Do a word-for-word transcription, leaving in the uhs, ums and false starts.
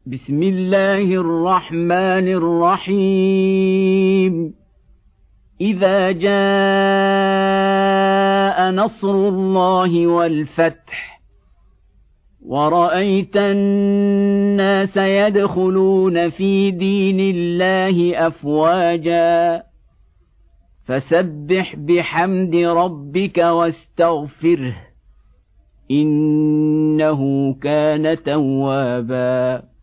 بسم الله الرحمن الرحيم إذا جاء نصر الله والفتح ورأيت الناس يدخلون في دين الله أفواجا فسبح بحمد ربك واستغفره إنه كان توابا.